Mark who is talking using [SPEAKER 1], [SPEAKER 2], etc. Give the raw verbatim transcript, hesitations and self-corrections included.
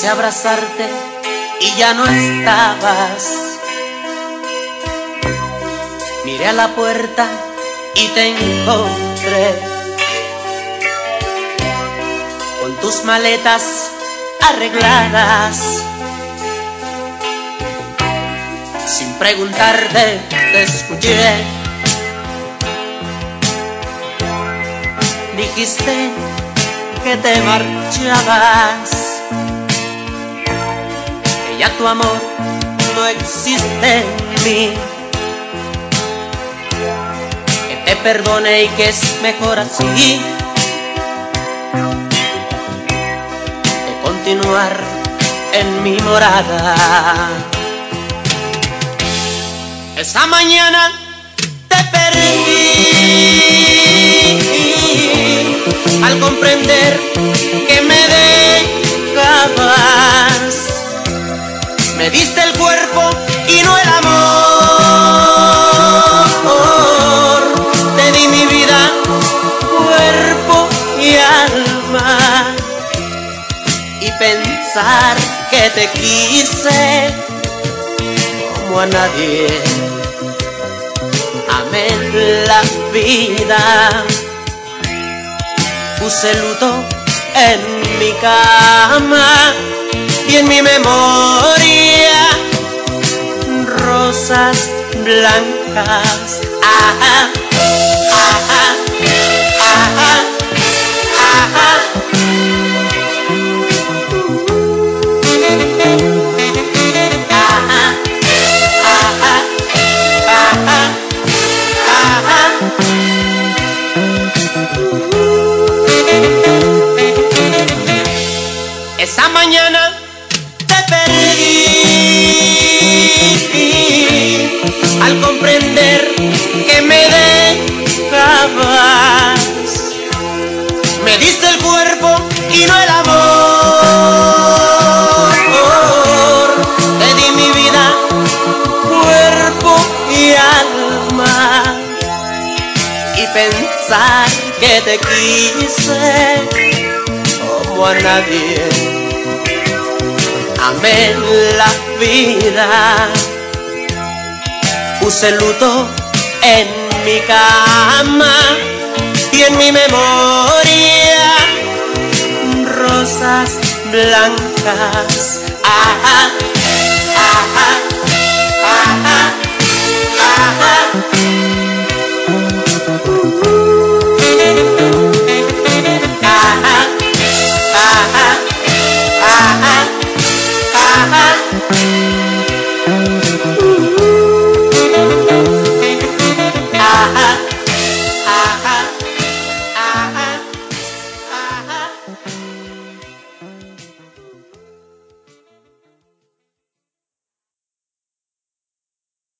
[SPEAKER 1] Quise abrazarte y ya no estabas. Miré a la puerta y te encontré con tus maletas arregladas. Sin preguntarte te escuché. Dijiste que te marchabas, que ya tu amor no existe en mí, que te perdone y que es mejor así que continuar en mi morada. Esa mañana te perdí al comprender que me dejabas. Me diste el cuerpo y no el amor. Te di mi vida, cuerpo y alma. Y pensar que te quise como a nadie. Amé la vida. Puse luto en mi cama y en mi memoria rosas blancas. Ajá, ajá, ajá, ajá. Ajá, ajá, ajá, ajá. Esa mañana te perdí al comprender que me dejabas. Me diste el cuerpo y no el amor. Te di mi vida, cuerpo y alma. Y pensar que te quise como a nadie. Amé la vida. Puse luto en mi cama y en mi memoria rosas blancas. Ajá, ajá, ajá, ajá.